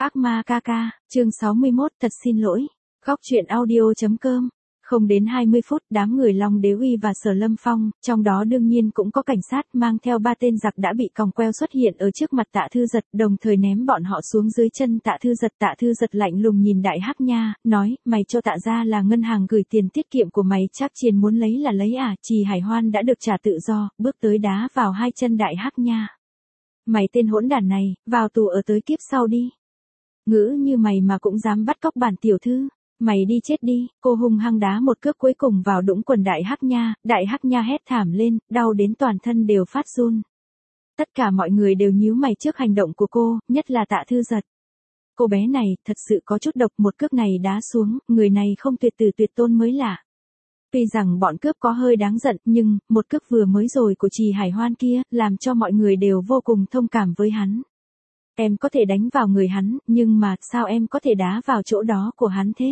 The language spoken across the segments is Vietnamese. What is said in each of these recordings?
Ác ma ca ca, chương 61, thật xin lỗi. Góc truyện audio.com. Không đến 20 phút, đám người Long Đế Uy và Sở Lâm Phong, trong đó đương nhiên cũng có cảnh sát mang theo 3 tên giặc đã bị còng queo xuất hiện ở trước mặt Tạ Thư Giật, đồng thời ném bọn họ xuống dưới chân Tạ Thư Giật. Tạ Thư Giật lạnh lùng nhìn Đại Hắc Nha, nói, mày cho Tạ gia là ngân hàng gửi tiền tiết kiệm của mày, chắc chiền muốn lấy là lấy à? Trì Hải Hoan đã được trả tự do, bước tới đá vào 2 chân Đại Hắc Nha. Mày tên hỗn đản này, vào tù ở tới kiếp sau đi. Ngữ như mày mà cũng dám bắt cóc bản tiểu thư, mày đi chết đi. Cô hung hăng đá một cước cuối cùng vào đũng quần Đại Hắc Nha, Đại Hắc Nha hét thảm lên, đau đến toàn thân đều phát run. Tất cả mọi người đều nhíu mày trước hành động của cô, nhất là Tạ Thư Giật. Cô bé này, thật sự có chút độc, một cước này đá xuống, người này không tuyệt tử tuyệt tôn mới lạ. Tuy rằng bọn cướp có hơi đáng giận, nhưng, một cước vừa mới rồi của Trì Hải Hoan kia, làm cho mọi người đều vô cùng thông cảm với hắn. Em có thể đánh vào người hắn, nhưng mà, sao em có thể đá vào chỗ đó của hắn thế?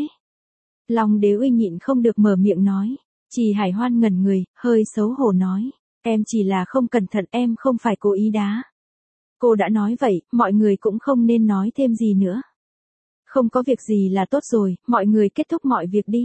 Long Đế Uy nhịn không được mở miệng nói. Trì Hải Hoan ngẩn người, hơi xấu hổ nói. Em chỉ là không cẩn thận, em không phải cố ý đá. Cô đã nói vậy, mọi người cũng không nên nói thêm gì nữa. Không có việc gì là tốt rồi, mọi người kết thúc mọi việc đi.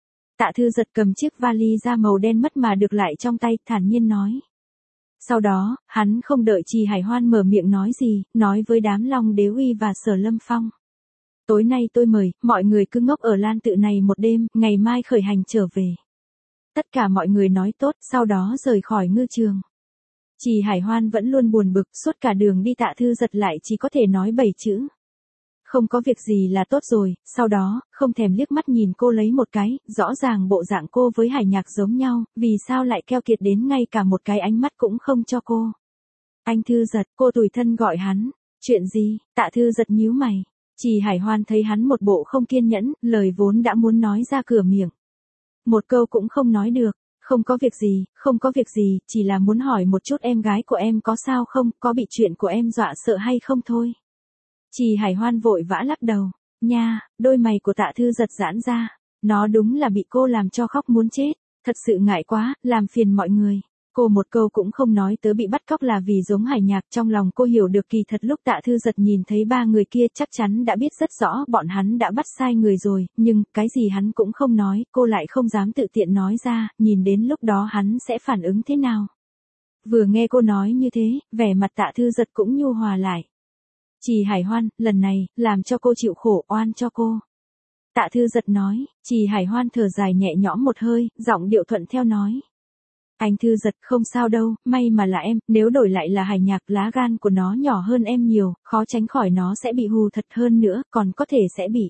Tạ Thư Giật cầm chiếc vali da màu đen mất mà được lại trong tay, thản nhiên nói. Sau đó, hắn không đợi Trì Hải Hoan mở miệng nói gì, nói với đám Long Đế Uy và Sở Lâm Phong. Tối nay tôi mời, mọi người cứ ngốc ở Lan Tự này một đêm, ngày mai khởi hành trở về. Tất cả mọi người nói tốt, sau đó rời khỏi ngư trường. Trì Hải Hoan vẫn luôn buồn bực, suốt cả đường đi Tạ Thư Giật lại chỉ có thể nói 7 chữ. Không có việc gì là tốt rồi, sau đó, không thèm liếc mắt nhìn cô lấy một cái, rõ ràng bộ dạng cô với Hải Nhạc giống nhau, vì sao lại keo kiệt đến ngay cả một cái ánh mắt cũng không cho cô. Anh Thư Giật, cô tủi thân gọi hắn. Chuyện gì? Tạ Thư Giật nhíu mày. Trì Hải Hoan thấy hắn một bộ không kiên nhẫn, lời vốn đã muốn nói ra cửa miệng. Một câu cũng không nói được. Không có việc gì, không có việc gì, chỉ là muốn hỏi một chút em gái của em có sao không, có bị chuyện của em dọa sợ hay không thôi. Trì Hải Hoan vội vã lắc đầu. Nha, đôi mày của Tạ Thư Giật giãn ra. Nó đúng là bị cô làm cho khóc muốn chết. Thật sự ngại quá, làm phiền mọi người. Cô một câu cũng không nói tới bị bắt cóc là vì giống Hải Nhạc, trong lòng cô hiểu được kỳ thật lúc Tạ Thư Giật nhìn thấy 3 người kia chắc chắn đã biết rất rõ bọn hắn đã bắt sai người rồi, nhưng cái gì hắn cũng không nói, cô lại không dám tự tiện nói ra, nhìn đến lúc đó hắn sẽ phản ứng thế nào. Vừa nghe cô nói như thế, vẻ mặt Tạ Thư Giật cũng nhu hòa lại. Trì Hải Hoan, lần này, làm cho cô chịu khổ, oan cho cô. Tạ Thư Giật nói. Trì Hải Hoan thở dài nhẹ nhõm một hơi, giọng điệu thuận theo nói. Anh Thư Giật, không sao đâu, may mà là em, nếu đổi lại là Hải Nhạc, lá gan của nó nhỏ hơn em nhiều, khó tránh khỏi nó sẽ bị hù thật hơn nữa, còn có thể sẽ bị.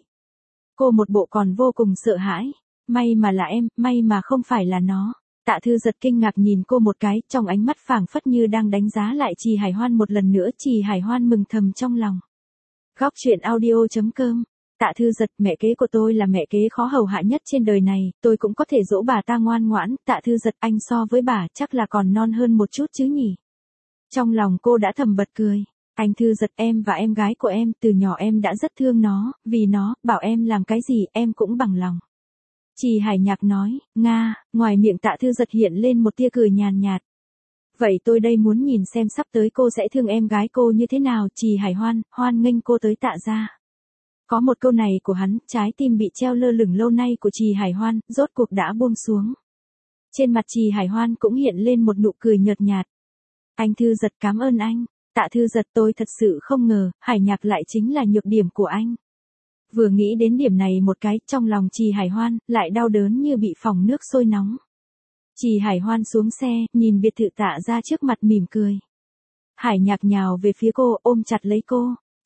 Cô một bộ còn vô cùng sợ hãi. May mà là em, may mà không phải là nó. Tạ Thư Giật kinh ngạc nhìn cô một cái, trong ánh mắt phảng phất như đang đánh giá lại Trì Hải Hoan một lần nữa. Trì Hải Hoan mừng thầm trong lòng. Góc truyện audio.com. Tạ Thư Giật, mẹ kế của tôi là mẹ kế khó hầu hạ nhất trên đời này, tôi cũng có thể dỗ bà ta ngoan ngoãn. Tạ Thư Giật, anh so với bà chắc là còn non hơn một chút chứ nhỉ. Trong lòng cô đã thầm bật cười. Anh Thư Giật, em và em gái của em, từ nhỏ em đã rất thương nó, vì nó, bảo em làm cái gì em cũng bằng lòng. Trì Hải Nhạc nói. Nga, ngoài miệng Tạ Thư Giật hiện lên một tia cười nhàn nhạt. Vậy tôi đây muốn nhìn xem sắp tới cô sẽ thương em gái cô như thế nào. Trì Hải Hoan, hoan nghênh cô tới Tạ gia. Có một câu này của hắn, trái tim bị treo lơ lửng lâu nay của Trì Hải Hoan, rốt cuộc đã buông xuống. Trên mặt Trì Hải Hoan cũng hiện lên một nụ cười nhợt nhạt. Anh Thư Giật, cảm ơn anh. Tạ Thư Giật, tôi thật sự không ngờ, Hải Nhạc lại chính là nhược điểm của anh. Vừa nghĩ đến điểm này một cái, trong lòng Trì Hải Hoan, lại đau đớn như bị phỏng nước sôi nóng. Trì Hải Hoan xuống xe, nhìn biệt thự Tạ ra trước mặt mỉm cười. Hải Nhạc nhào về phía cô, ôm chặt lấy cô.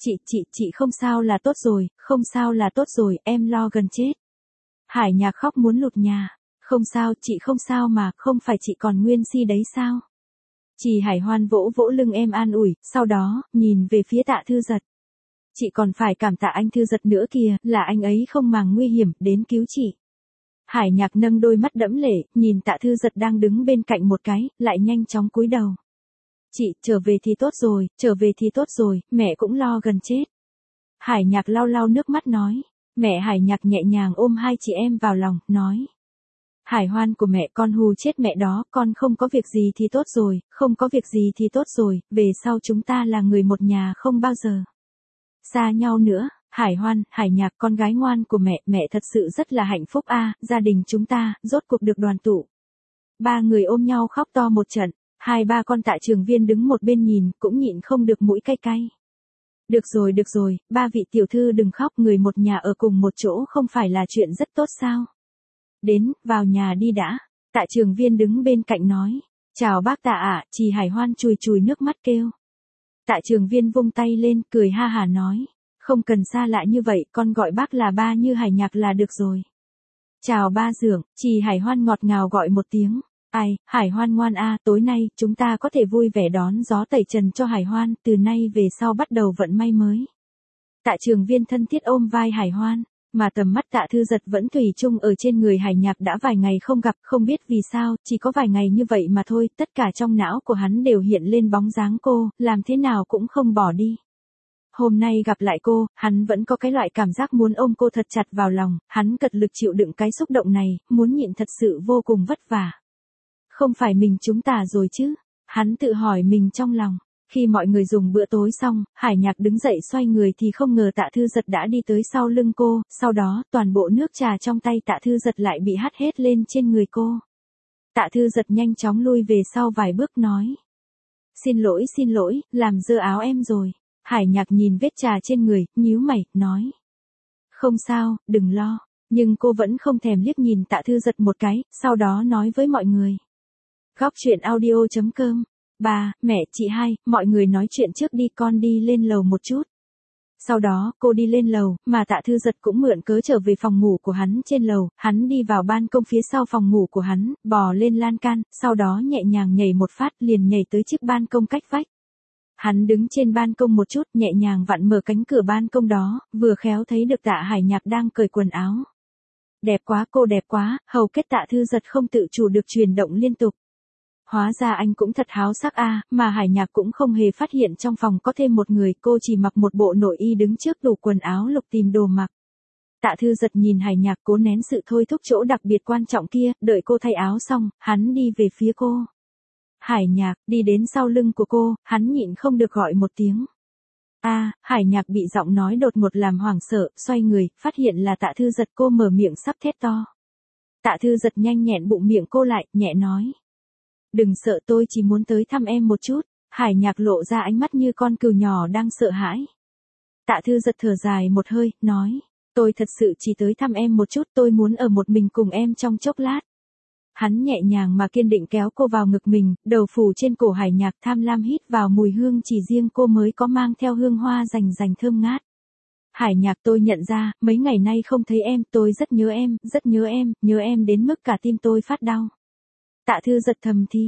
Chị không sao là tốt rồi, không sao là tốt rồi, em lo gần chết. Hải Nhạc khóc muốn lụt nhà. Không sao, chị không sao mà, không phải chị còn nguyên si đấy sao? Trì Hải Hoan vỗ vỗ lưng em an ủi, sau đó, nhìn về phía Tạ Thư Giật. Chị còn phải cảm tạ anh Thư Giật nữa kìa, là anh ấy không màng nguy hiểm, đến cứu chị. Hải Nhạc nâng đôi mắt đẫm lệ, nhìn Tạ Thư Giật đang đứng bên cạnh một cái, lại nhanh chóng cúi đầu. Chị, trở về thì tốt rồi, trở về thì tốt rồi, mẹ cũng lo gần chết. Hải Nhạc lau lau nước mắt nói. Mẹ Hải Nhạc nhẹ nhàng ôm hai chị em vào lòng, nói. Hải Hoan của mẹ, con hù chết mẹ đó, con không có việc gì thì tốt rồi, không có việc gì thì tốt rồi, về sau chúng ta là người một nhà không bao giờ xa nhau nữa. Hải Hoan, Hải Nhạc con gái ngoan của mẹ thật sự rất là hạnh phúc a, gia đình chúng ta, rốt cuộc được đoàn tụ. Ba người ôm nhau khóc to một trận, hai ba con Tạ Trường Viên đứng một bên nhìn, cũng nhịn không được mũi cay cay. Được rồi, ba vị tiểu thư đừng khóc, người một nhà ở cùng một chỗ không phải là chuyện rất tốt sao? Đến, vào nhà đi đã. Tạ Trường Viên đứng bên cạnh nói. Chào bác Tạ ạ, chị Hải Hoan chùi chùi nước mắt kêu. Tạ Trường Viên vung tay lên, cười ha hà nói. Không cần xa lạ như vậy, con gọi bác là ba như Hải Nhạc là được rồi. Chào ba Dượng, chị Hải Hoan ngọt ngào gọi một tiếng. Ai, Hải Hoan ngoan a, tối nay chúng ta có thể vui vẻ đón gió tẩy trần cho Hải Hoan, từ nay về sau bắt đầu vận may mới. Tạ Trường Viên thân thiết ôm vai Hải Hoan, mà tầm mắt Tạ Thư Giật vẫn thủy chung ở trên người Hải Nhạc, đã vài ngày không gặp, không biết vì sao, chỉ có vài ngày như vậy mà thôi, tất cả trong não của hắn đều hiện lên bóng dáng cô, làm thế nào cũng không bỏ đi. Hôm nay gặp lại cô, hắn vẫn có cái loại cảm giác muốn ôm cô thật chặt vào lòng, hắn cật lực chịu đựng cái xúc động này, muốn nhịn thật sự vô cùng vất vả. Không phải mình chúng ta rồi chứ? Hắn tự hỏi mình trong lòng. Khi mọi người dùng bữa tối xong, Hải Nhạc đứng dậy xoay người thì không ngờ Tạ Thư Giật đã đi tới sau lưng cô, sau đó toàn bộ nước trà trong tay Tạ Thư Giật lại bị hắt hết lên trên người cô. Tạ Thư Giật nhanh chóng lui về sau vài bước nói. Xin lỗi, làm dơ áo em rồi. Hải Nhạc nhìn vết trà trên người, nhíu mày, nói. Không sao, đừng lo. Nhưng cô vẫn không thèm liếc nhìn Tạ Thư Giật một cái, sau đó nói với mọi người. Góc truyện audio.com. Ba, mẹ, chị hai, mọi người nói chuyện trước đi, con đi lên lầu một chút. Sau đó, cô đi lên lầu, mà Tạ Thư Giật cũng mượn cớ trở về phòng ngủ của hắn trên lầu, hắn đi vào ban công phía sau phòng ngủ của hắn, bò lên lan can, sau đó nhẹ nhàng nhảy một phát liền nhảy tới chiếc ban công cách vách. Hắn đứng trên ban công một chút, nhẹ nhàng vặn mở cánh cửa ban công đó, vừa khéo thấy được Tạ Hải Nhạc đang cởi quần áo. Đẹp quá, cô đẹp quá, hầu kết Tạ Thư Giật không tự chủ được chuyển động liên tục. Hóa ra anh cũng thật háo sắc a, mà Hải Nhạc cũng không hề phát hiện trong phòng có thêm một người, cô chỉ mặc một bộ nội y đứng trước tủ quần áo lục tìm đồ mặc. Tạ Thư Giật nhìn Hải Nhạc cố nén sự thôi thúc chỗ đặc biệt quan trọng kia, đợi cô thay áo xong, hắn đi về phía cô. Hải Nhạc, đi đến sau lưng của cô, hắn nhịn không được gọi một tiếng. Hải Nhạc bị giọng nói đột ngột làm hoảng sợ, xoay người, phát hiện là Tạ Thư Giật, cô mở miệng sắp thét to. Tạ Thư Giật nhanh nhẹn bụng miệng cô lại, nhẹ nói. Đừng sợ, tôi chỉ muốn tới thăm em một chút. Hải Nhạc lộ ra ánh mắt như con cừu nhỏ đang sợ hãi. Tạ Thư Giật thở dài một hơi, nói. Tôi thật sự chỉ tới thăm em một chút, tôi muốn ở một mình cùng em trong chốc lát. Hắn nhẹ nhàng mà kiên định kéo cô vào ngực mình, đầu phủ trên cổ Hải Nhạc, tham lam hít vào mùi hương chỉ riêng cô mới có, mang theo hương hoa rành rành thơm ngát. Hải Nhạc, tôi nhận ra, mấy ngày nay không thấy em, tôi rất nhớ em đến mức cả tim tôi phát đau. Tạ Thư Giật thầm thi.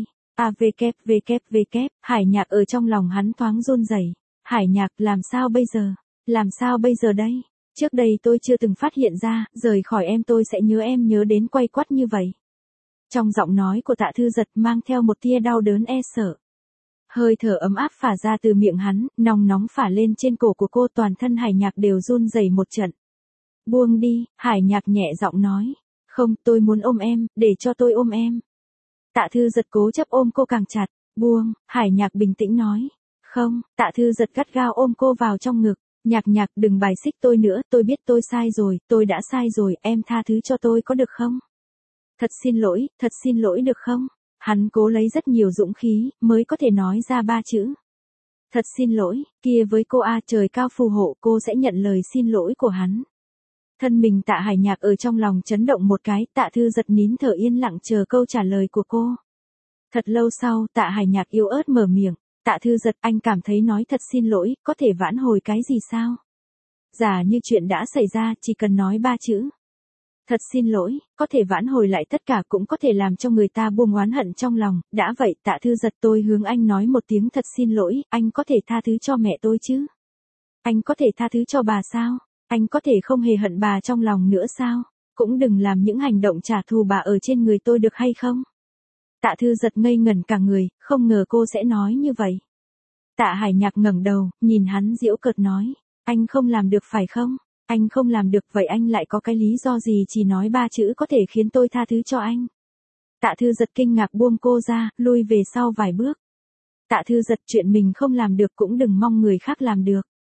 Hải Nhạc ở trong lòng hắn thoáng run rẩy. Hải Nhạc, làm sao bây giờ đây? Trước đây tôi chưa từng phát hiện ra, rời khỏi em tôi sẽ nhớ em nhớ đến quay quắt như vậy. Trong giọng nói của Tạ Thư Giật mang theo một tia đau đớn e sợ. Hơi thở ấm áp phả ra từ miệng hắn, nóng nóng phả lên trên cổ của cô, toàn thân Hải Nhạc đều run rẩy một trận. Buông đi, Hải Nhạc nhẹ giọng nói. Không, tôi muốn ôm em, để cho tôi ôm em. Tạ Thư Giật cố chấp ôm cô càng chặt. Buông, Hải Nhạc bình tĩnh nói. Không, Tạ Thư Giật gắt gao ôm cô vào trong ngực. Nhạc, đừng bài xích tôi nữa, tôi biết tôi sai rồi, tôi đã sai rồi, em tha thứ cho tôi có được không? Thật xin lỗi được không? Hắn cố lấy rất nhiều dũng khí, mới có thể nói ra ba chữ. Thật xin lỗi, kia với cô trời cao phù hộ, cô sẽ nhận lời xin lỗi của hắn. Thân mình Tạ Hải Nhạc ở trong lòng chấn động một cái, Tạ Thư Giật nín thở yên lặng chờ câu trả lời của cô. Thật lâu sau, Tạ Hải Nhạc yếu ớt mở miệng. Tạ Thư Giật, anh cảm thấy nói thật xin lỗi, có thể vãn hồi cái gì sao? Giả như chuyện đã xảy ra, chỉ cần nói ba chữ. Thật xin lỗi, có thể vãn hồi lại tất cả, cũng có thể làm cho người ta buông oán hận trong lòng. Đã vậy, Tạ Thư Giật, tôi hướng anh nói một tiếng thật xin lỗi, anh có thể tha thứ cho mẹ tôi chứ? Anh có thể tha thứ cho bà sao? Anh có thể không hề hận bà trong lòng nữa sao? Cũng đừng làm những hành động trả thù bà ở trên người tôi được hay không? Tạ Thư Giật ngây ngẩn cả người, không ngờ cô sẽ nói như vậy. Tạ Hải Nhạc ngẩng đầu, nhìn hắn giễu cợt nói. Anh không làm được phải không? Anh không làm được, vậy anh lại có cái lý do gì chỉ nói ba chữ có thể khiến tôi tha thứ cho anh? Tạ Thư Giật kinh ngạc buông cô ra, lui về sau vài bước. Tạ Thư Giật, chuyện mình không làm được cũng đừng mong người khác làm được.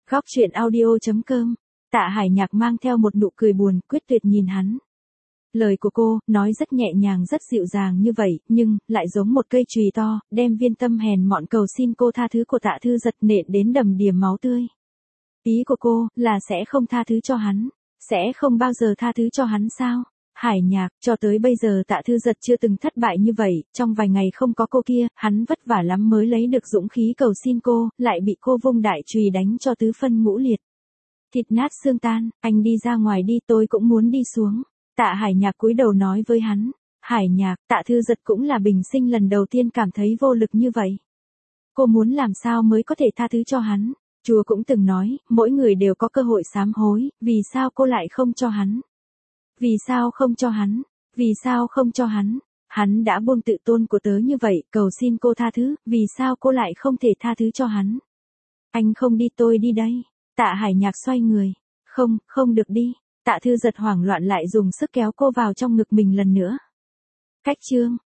Góc chuyện audio.com. Tạ Hải Nhạc mang theo một nụ cười buồn, quyết tuyệt nhìn hắn. Lời của cô, nói rất nhẹ nhàng rất dịu dàng như vậy, nhưng, lại giống một cây chùy to, đem viên tâm hèn mọn cầu xin cô tha thứ của Tạ Thư Giật nện đến đầm đìa máu tươi. Ý của cô, là sẽ không tha thứ cho hắn. Sẽ không bao giờ tha thứ cho hắn sao? Hải Nhạc, cho tới bây giờ Tạ Thư Giật chưa từng thất bại như vậy, trong vài ngày không có cô kia, hắn vất vả lắm mới lấy được dũng khí cầu xin cô, lại bị cô vung đại chùy đánh cho tứ phân ngũ liệt. Thịt nát xương tan, anh đi ra ngoài đi, tôi cũng muốn đi xuống. Tạ Hải Nhạc cúi đầu nói với hắn. Hải Nhạc, Tạ Thư Giật cũng là bình sinh lần đầu tiên cảm thấy vô lực như vậy. Cô muốn làm sao mới có thể tha thứ cho hắn? Chúa cũng từng nói, mỗi người đều có cơ hội sám hối, vì sao cô lại không cho hắn? Vì sao không cho hắn? Vì sao không cho hắn? Hắn đã buông tự tôn của tớ như vậy, cầu xin cô tha thứ, vì sao cô lại không thể tha thứ cho hắn? Anh không đi tôi đi đây. Tạ Hải Nhạc xoay người. Không, không được đi. Tạ Thư Giật hoảng loạn lại dùng sức kéo cô vào trong ngực mình lần nữa. Cách chương.